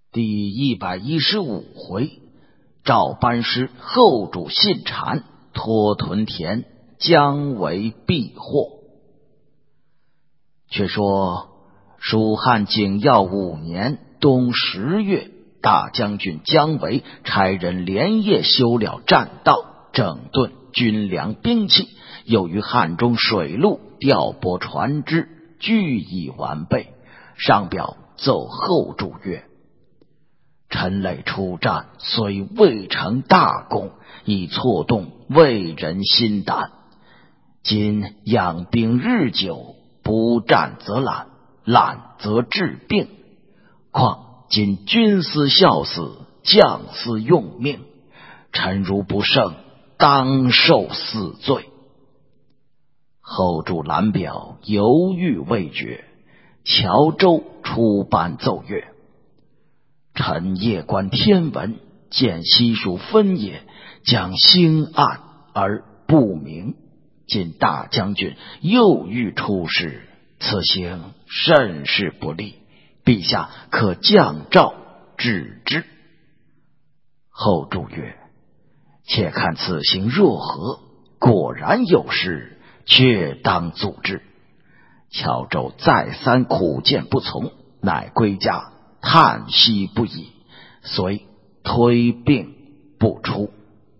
第115回，赵班师后主信谗，托屯田姜维避祸。却说蜀汉景耀5年冬10月，大将军姜维差人连夜修了栈道，整顿军粮兵器，又于汉中水路调拨船只，俱已完备。上表奏后主曰：臣累出战，虽未成大功，已挫动魏人心胆。今养兵日久，不战则懒，懒则治病。况今军思效死，将思用命，臣如不胜，当受死罪。后主览表，犹豫未决。乔州出班奏曰：臣夜观天文，见西蜀分野，将星暗而不明。今大将军又欲出师，此行甚是不利，陛下可降诏止之。后主曰：且看此行若何，果然有事，却当阻之。乔州再三苦谏不从，乃归家叹息不已，遂推病不出。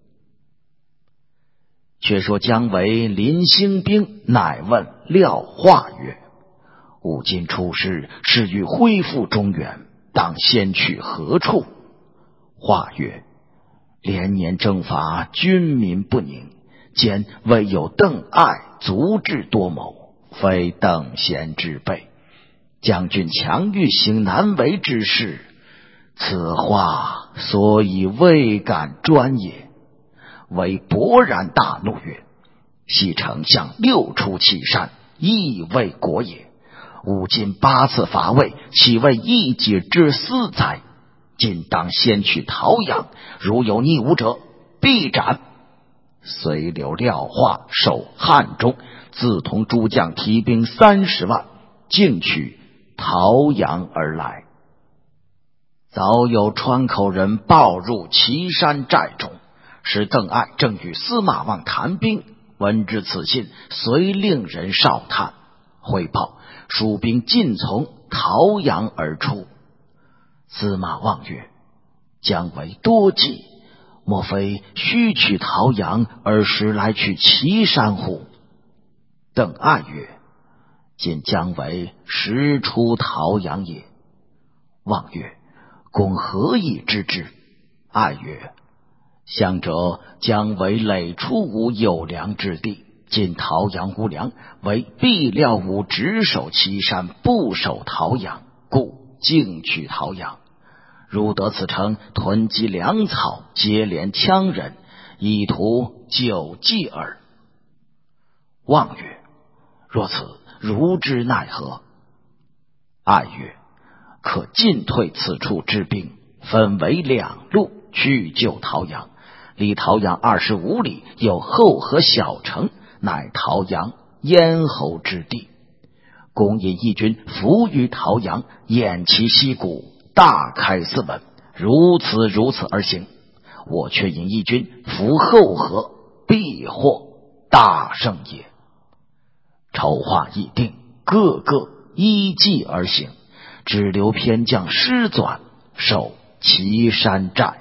却说姜维临兴兵，乃问廖化曰：吾今出师，是欲恢复中原，当先去何处？化曰：连年征伐，军民不宁，兼未有邓艾足智多谋，非等闲之辈。将军强欲行难为之事，此话所以未敢专也。为勃然大怒曰：昔丞相六出祁山，亦为国也。吾今8次伐魏，岂为一己之私哉？今当先去陶阳，如有逆吾者，必斩。遂留廖化守汉中，自同诸将提兵30万，径取陶阳而来。早有川口人报入祁山寨中，使邓艾正与司马望谈兵，闻知此信，遂令人哨探，回报蜀兵尽从陶阳而出。司马望曰：姜维多计，莫非须取陶阳，而时来取祁山乎？邓艾曰：今姜维实出陶阳也。望曰：公何以知之？艾曰：相者姜维累出吾有粮之地，今陶阳无粮，为必料吾只守祁山，不守陶阳，故径取陶阳。如得此城，囤积粮草，接连羌人，以图久计耳。望曰：若此，如之奈何？艾曰：可进退此处之兵，分为2路，去救陶阳。离陶阳25里，有后河小城，乃陶阳咽喉之地。公引义军伏于陶阳，掩其溪谷，大开4门，如此而行。我却引义军伏后河，必获大胜也。筹划已定，个个依计而行，只留偏将师纂守祁山寨。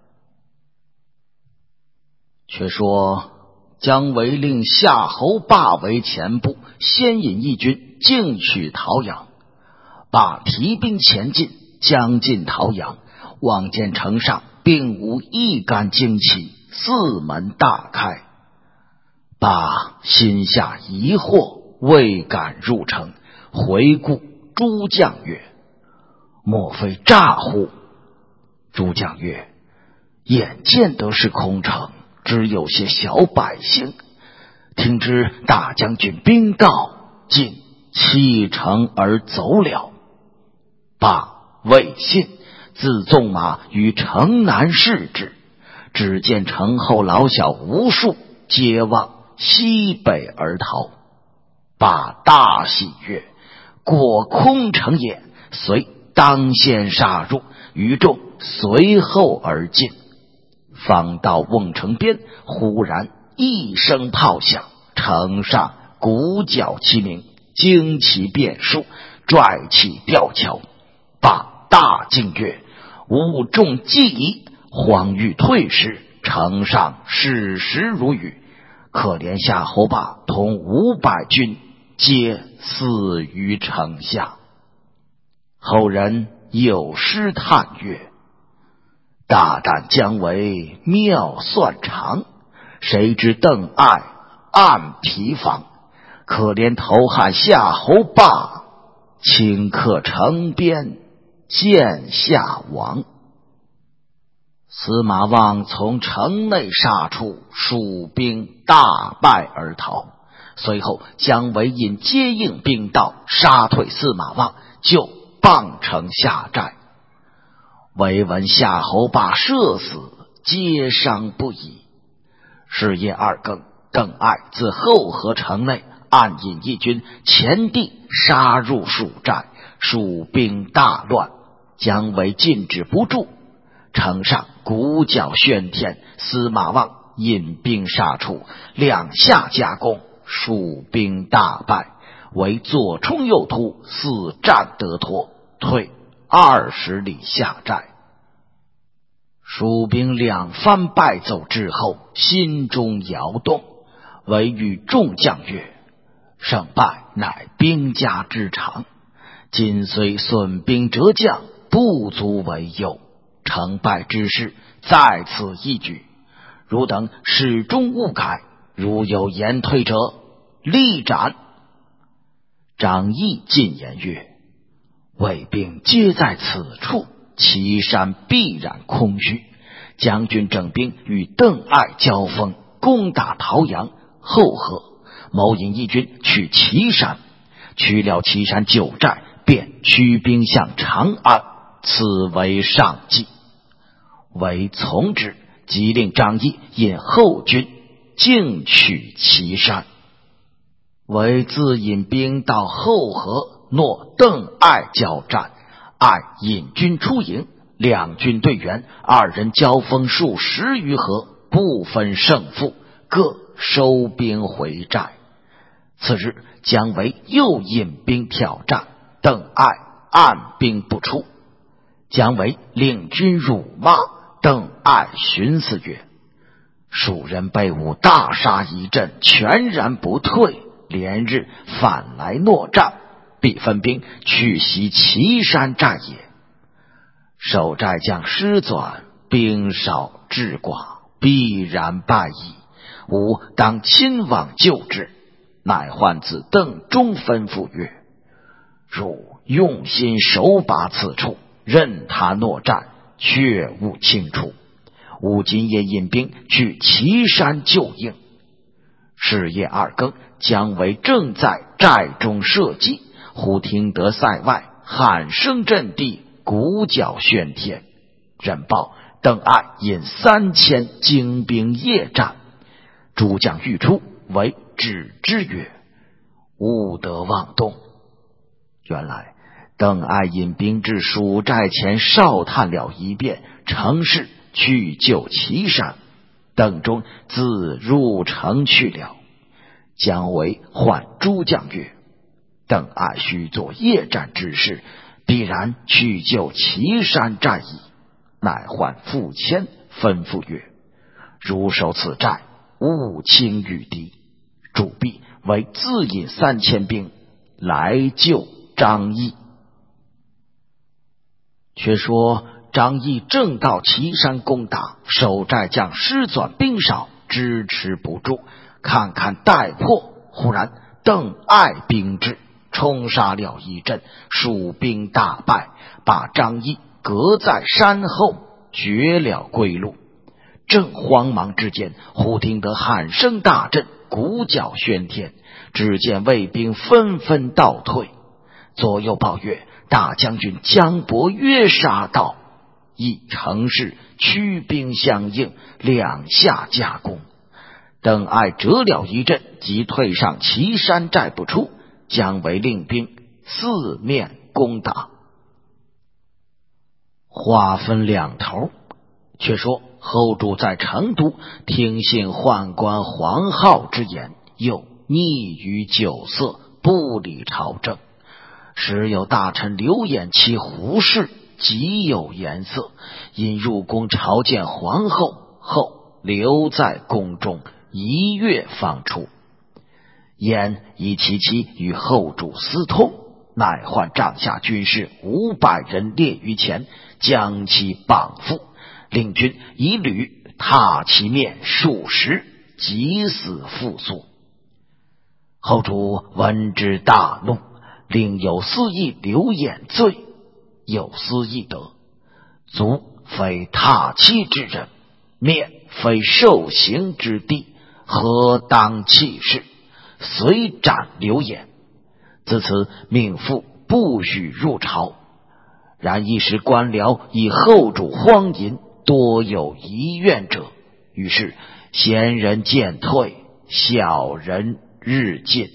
却说姜维令夏侯霸为前部，先引义军径取陶阳。霸提兵前进，将近陶阳，望见城上并无一杆旌旗，4门大开。霸心下疑惑，未敢入城，回顾诸将曰：莫非诈乎？诸将曰：眼见得是空城，只有些小百姓，听知大将军兵到，竟弃城而走了。霸未信，自纵马于城南视之，只见城后老小无数，皆望西北而逃。霸大喜曰：果空城也，遂当先杀入，余众随后而进。方到瓮城边，忽然一声炮响，城上鼓角齐鸣，旌旗遍数，拽起吊桥，把大惊曰：吾众既已，慌欲退失，城上矢石如雨，可怜夏侯霸同500军皆死于城下。后人有诗叹曰：大胆姜维妙算长，谁知邓艾暗疲防，可怜头汉夏侯霸，顷刻城边见夏王。司马望从城内杀出，蜀兵大败而逃。随后姜维引接应兵到，杀退司马望，就傍城下寨。唯闻夏侯霸射死，皆伤不已。是夜2更，邓艾自后河城内暗引义军前地杀入蜀寨，蜀兵大乱，姜维禁止不住，城上鼓角喧天。司马望引兵杀出，两下夹攻，蜀兵大败，为左冲右突，4战得脱，退20里下寨。蜀兵2番败走之后，心中摇动，唯与众将曰：胜败乃兵家之常，今虽损兵折将，不足为忧，成败之势在此一举，汝等始终勿改，如有言退者，立斩。张翼进言曰：魏兵皆在此处，岐山必然空虚，将军整兵与邓艾交锋，攻打桃阳、后河，谋引义军去岐山，取了岐山9寨，便驱兵向长安，此为上计。为从之，即令张翼引后军径取岐山。为自引兵到后河，诺邓艾交战，艾引军出营，两军对员，2人交锋数10余合，不分胜负，各收兵回寨。次日，姜维又引兵挑战，邓艾按兵不出。姜维令军辱骂，邓艾寻思曰：蜀人被吾大杀一阵，全然不退，连日反来诺战，必分兵去袭岐山寨也。守寨将失转，兵少智寡，必然败矣，吾当亲往救之。乃唤子邓忠吩咐曰：汝用心守把此处，任他诺战，却勿轻出。吾今夜引兵去岐山救应。是夜2更，姜维正在寨中射击，忽听得塞外喊声震地，鼓角喧天。人报邓艾引3000精兵夜战，诸将欲出，为止之曰：勿得妄动。原来邓艾引兵至蜀寨前，哨探了一遍，乘势去救岐山，邓忠自入城去了。姜维唤诸将曰：邓艾须做夜战之事，必然去救岐山寨矣。乃唤傅谦吩咐曰：如守此寨，勿轻御敌，主必为自引3000兵来救张翼。却说张翼正到岐山攻打，守寨将失转兵少，支持不住，看看待破，忽然邓艾兵至，冲杀了一阵，蜀兵大败，把张翼隔在山后，绝了归路。正慌忙之间，忽听得喊声大震，鼓角喧天，只见魏兵纷纷倒退。左右报曰：大将军姜伯约杀到。一乘势驱兵相应，两下夹攻。邓艾折了一阵，即退上岐山寨不出。姜维令兵四面攻打。 话分两头。却说后主在成都听信宦官黄皓之言，又溺于酒色，不理朝政。时有大臣刘演其胡氏极有颜色，因入宫朝见皇后后，留在宫中1月方出。燕以其妻与后主私通，乃唤帐下军士500人列于前，将其绑缚，令军以履踏其面数十，即死复苏。后主闻之大怒，令有司役刘演罪，有司役德，卒非踏妻之人，面非受刑之地，何当弃事？遂斩刘演。自此命妇不许入朝。然一时官僚以后主荒淫，多有遗怨者，于是贤人渐退，小人日进。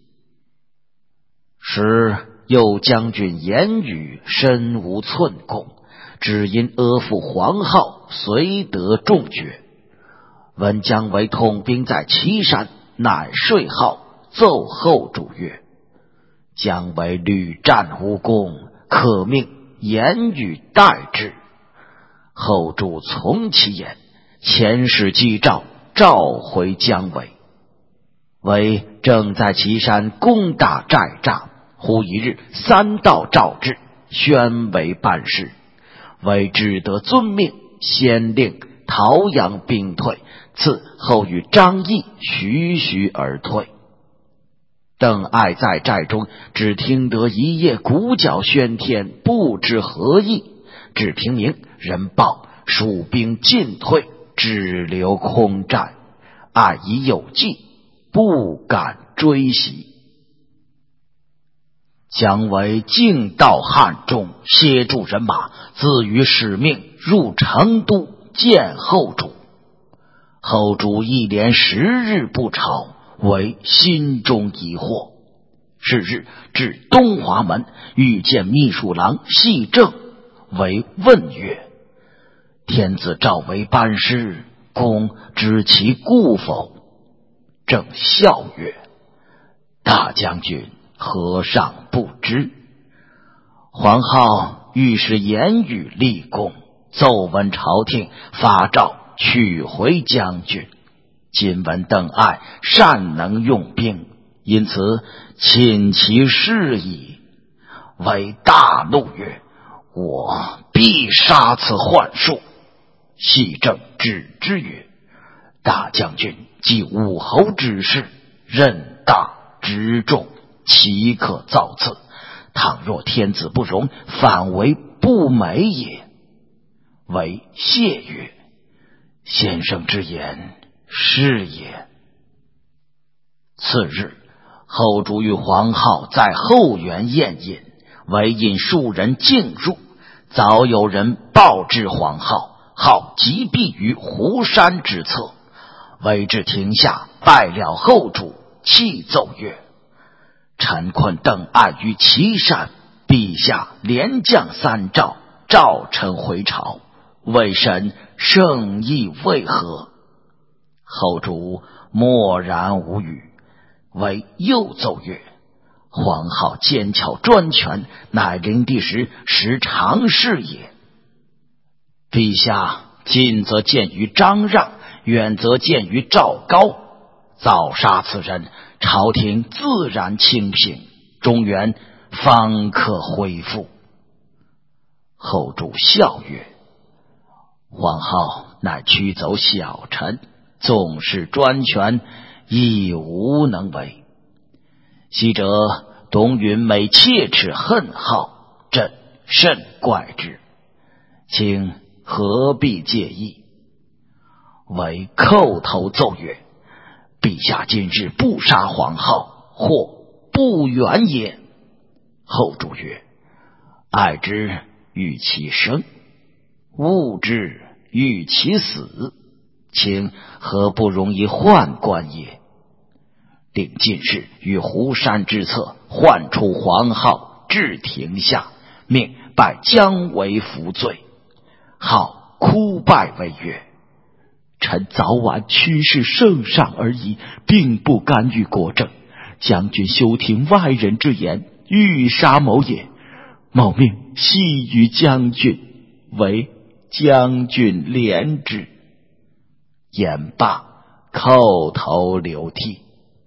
时右将军言语身无寸功，只因阿父黄皓虽得重爵。闻姜维统兵在岐山，乃说号奏后主曰：姜维屡战无功，可命言语代之。后主从其言，遣使击诏，召回姜维。维正在岐山攻打寨栅，忽一日3道诏至，宣为办事。维只得遵命，先令陶阳兵退，次后与张翼徐徐而退。邓艾在寨中，只听得一夜鼓角喧天，不知何意。至平明，人报蜀兵进退，只留空战。艾已有计，不敢追袭。姜维径到汉中，歇住人马，自于使命入成都见后主。后主一连10日不朝，为心中疑惑。是日至东华门，遇见秘书郎系正，为问曰：天子召为班师，公知其故否？正笑曰：大将军何尚不知？黄皓欲使言语立功，奏闻朝廷，发诏取回将军。今闻邓艾善能用兵，因此请其事矣。为大怒曰：我必杀此幻术。系正止之曰：大将军即武侯之事，任大职重，岂可造次？倘若天子不容，反为不美也。为谢曰：先生之言是也。次日，后主与黄皓在后园宴饮，唯引数人进入，早有人报至黄皓，皓即避于湖山之侧。为至庭下，拜了后主，泣奏曰：臣困邓艾于岐山，陛下连降3诏，召臣回朝，未审圣意为何？后主默然无语。为又奏曰：黄皓奸巧专权，乃灵帝时常事也。陛下近则见于张让，远则见于赵高，早杀此人，朝廷自然清平，中原方可恢复。后主笑曰：黄皓乃驱走小臣，纵使专权，亦无能为。昔者董允每切齿恨皓，朕甚怪之，请何必介意？为叩头奏曰：陛下今日不杀黄皓，或不远也。后主曰：爱之欲其生，恶之欲其死，请何不容以宦官也？令进士于湖山之侧唤出黄皓至庭下，命拜姜维服罪， 号哭拜为曰：臣早晚驱使圣上而已，并不干预国政。将军休听外人之言，欲杀某也。某命系于将军，为将军怜之。言罢，叩头流涕。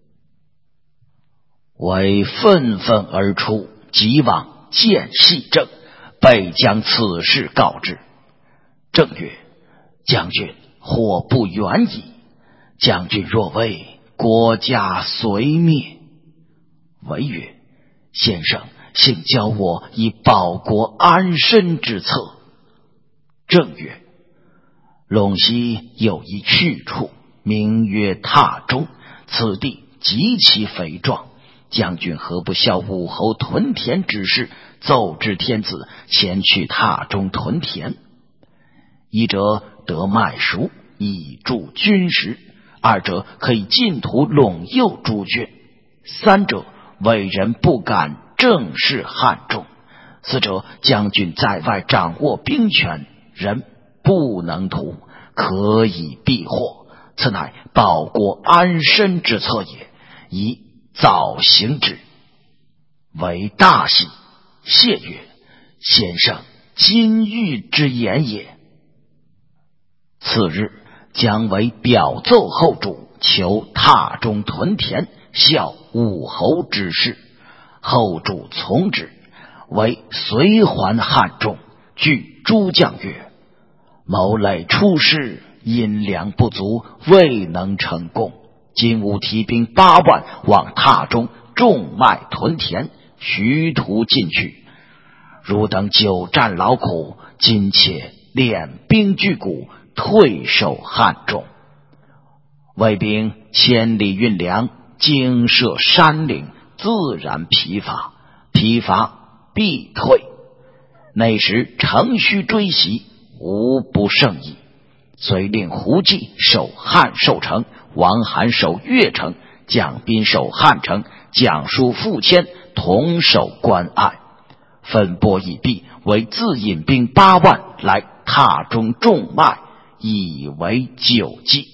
为愤愤而出，即往见系正，备将此事告之。正曰：将军祸不远矣，将军若为，国家虽灭。为曰：先生幸教我以保国安身之策。正曰：陇西有一去处，名曰榻中，此地极其肥壮，将军何不效武侯屯田之事，奏知天子前去榻中屯田？一者得麦黍以助军食，二者可以尽图陇右诸郡，三者为人不敢正视汉中，四者将军在外掌握兵权，人不能图，可以避祸，此乃保国安身之策也，宜早行之。为大喜，谢曰：先生金玉之言也。次日，姜维表奏后主，求榻中屯田，效武侯之事。后主从之，为随还汉中，据诸将曰：某累出师，因粮不足，未能成功。今吾提兵8万往榻中种麦屯田，徐图进去。汝等久战劳苦，今且练兵聚谷，退守汉中。魏兵千里运粮，经涉山岭，自然疲乏，疲乏必退。那时乘虚追袭，无不胜矣。遂令胡济守汉寿城，王罕守越城，蒋斌守汉城，蒋叔傅谦同守关隘。分拨已毕，为自引兵8万来榻中种麦，以为救济。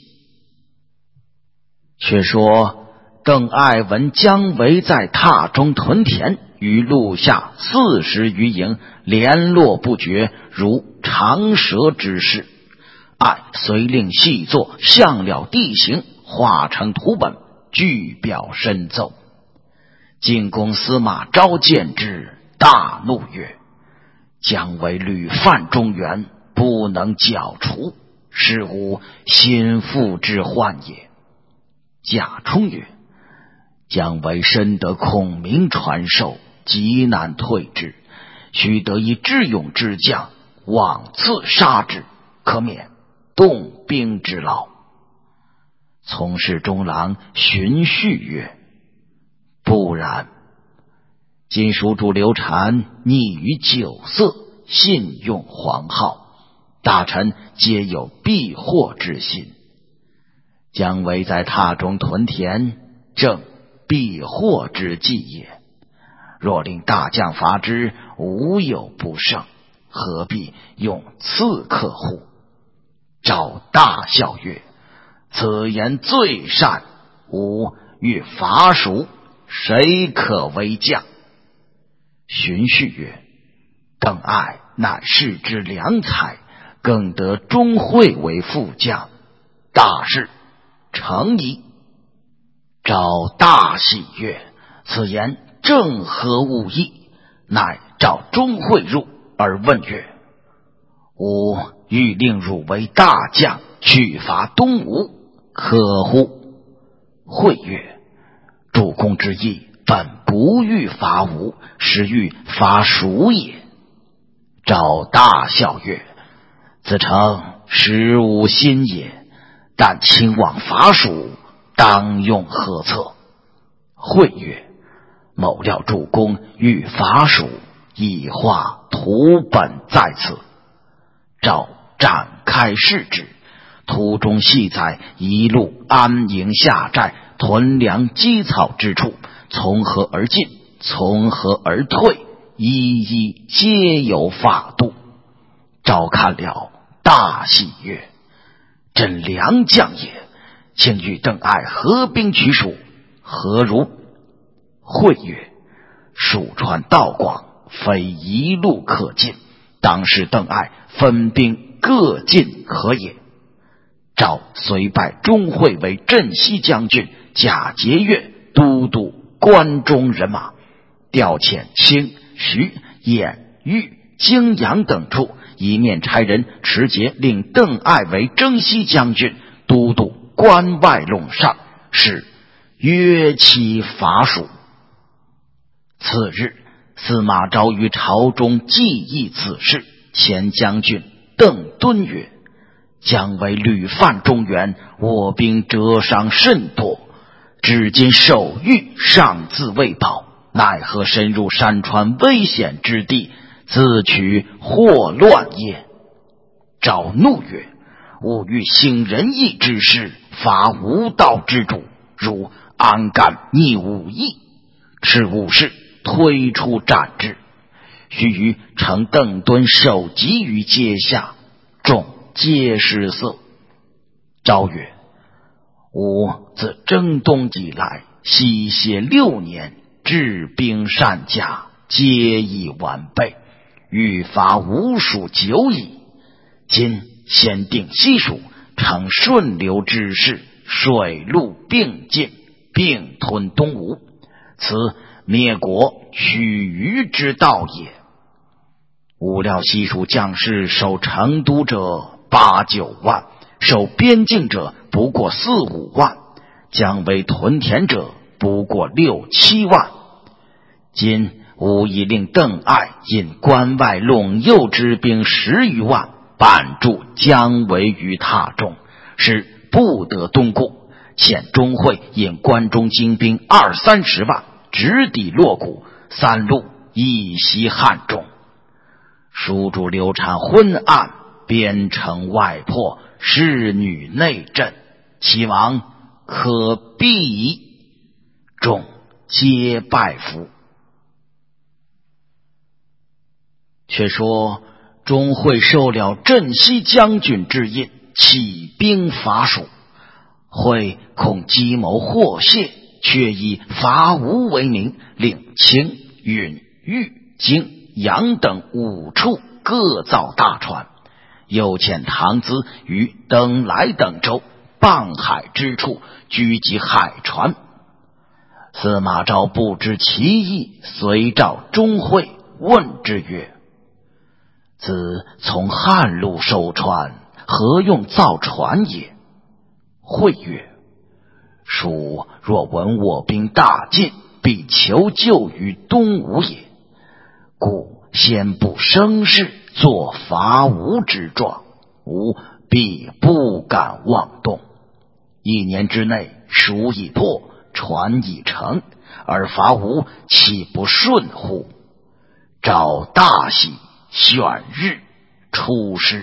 却说邓艾闻姜维在榻中屯田，与陆下40余营联络不绝，如长蛇之势。艾遂令细作项了地形，画成图本，具表申奏。进宫司马昭见之，大怒曰：姜维屡犯中原，不能剿除，是吾心腹之患也。贾充曰：姜维深得孔明传授，极难退之，须得以智勇之将，往次杀之，可免动兵之劳。从事中郎荀彧曰：不然，今蜀主刘禅溺于酒色，信用黄皓，大臣皆有避祸之心。姜维在榻中屯田，正避祸之计也。若令大将伐之，无有不胜，何必用刺客乎？昭大笑曰：此言最善，吾欲伐蜀，谁可为将？荀彧曰：邓艾乃世之良才，更得钟会为副将，大事成矣。昭大喜曰：此言正合吾意，乃召钟会入，而问曰：吾欲令汝为大将，去伐东吴，可乎？会曰：主公之意本不欲伐吴，实欲伐蜀也。昭大笑曰：子诚实无心也，但亲往伐蜀，当用何策？会曰：某料主公欲伐蜀，已画图本在此。昭展开视之，图中细载一路安营下寨，屯粮积草之处，从何而进，从何而退，一一皆有法度。昭看了， 大喜曰：朕良将也，请与邓艾合兵取蜀，何如？会曰：蜀川道广，非一路可进，当使邓艾分兵各进可也。赵遂拜钟会为镇西将军，假节钺都督关中人马，调遣清、徐、兖、豫、泾阳等处，一面差人持节令邓艾为征西将军，都督关外陇上，使约期伐蜀。次日，司马昭于朝中记忆此事，前将军邓敦曰：将为屡犯中原，我兵折伤甚多，至今守御尚自未保，奈何深入山川危险之地，自取祸乱也？昭怒曰：吾欲行仁义之事，伐无道之主，如安敢逆吾意？是武士推出斩之。须臾，乘邓敦首级于阶下，众皆失色。昭曰：吾自征东以来，西歇6年，治兵善驾，皆已完备，欲伐吴蜀久矣。今先定西蜀，成顺流之势，水陆并进，并吞东吴，此灭国取余之道也。吾料西蜀将士守成都者8、9万，守边境者不过4、5万，将为屯田者不过6、7万。今吾已令邓艾引关外陇右之兵10余万，绊住姜维于榻中，使不得东顾。现钟会引关中精兵20、30万，直抵洛谷，3路一袭汉中。蜀主刘禅昏暗，边城外破，士女内震，其亡可避矣。众皆拜服。却说钟会受了镇西将军之印，起兵伐蜀。会恐计谋获泄，却以伐吴为名，令清、允、豫、泾、阳等5处各造大船，又遣唐咨于登莱等州傍海之处聚集海船。司马昭不知其意，随召钟会，问之曰：自从汉路收船，何用造船也？会曰：蜀若闻我兵大进，必求救于东吴也，故先不生事，作伐吴之状，吾必不敢妄动。1年之内，蜀已破，船已成，而伐吴岂不顺乎？昭大喜，选日出师。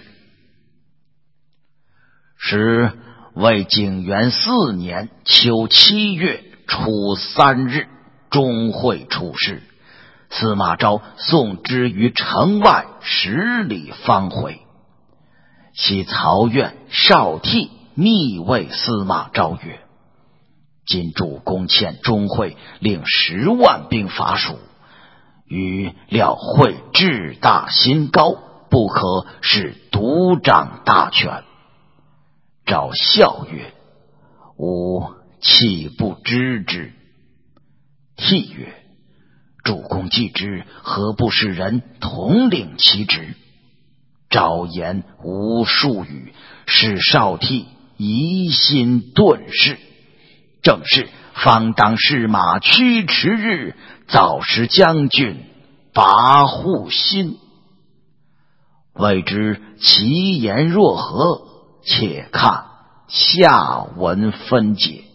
时为景元4年秋7月初3日，钟会出师。司马昭送之于城外10里方回。其曹院少替密谓司马昭曰：今主公遣钟会令10万兵伐蜀，余料会志大心高，不可使独掌大权。昭笑曰：吾岂不知之？替曰：主公既知，何不使人统领其职？昭言无数语，使少替疑心顿释。正是方当是马驱驰日，早使将军拔户心。未知其言若何？且看下文分解。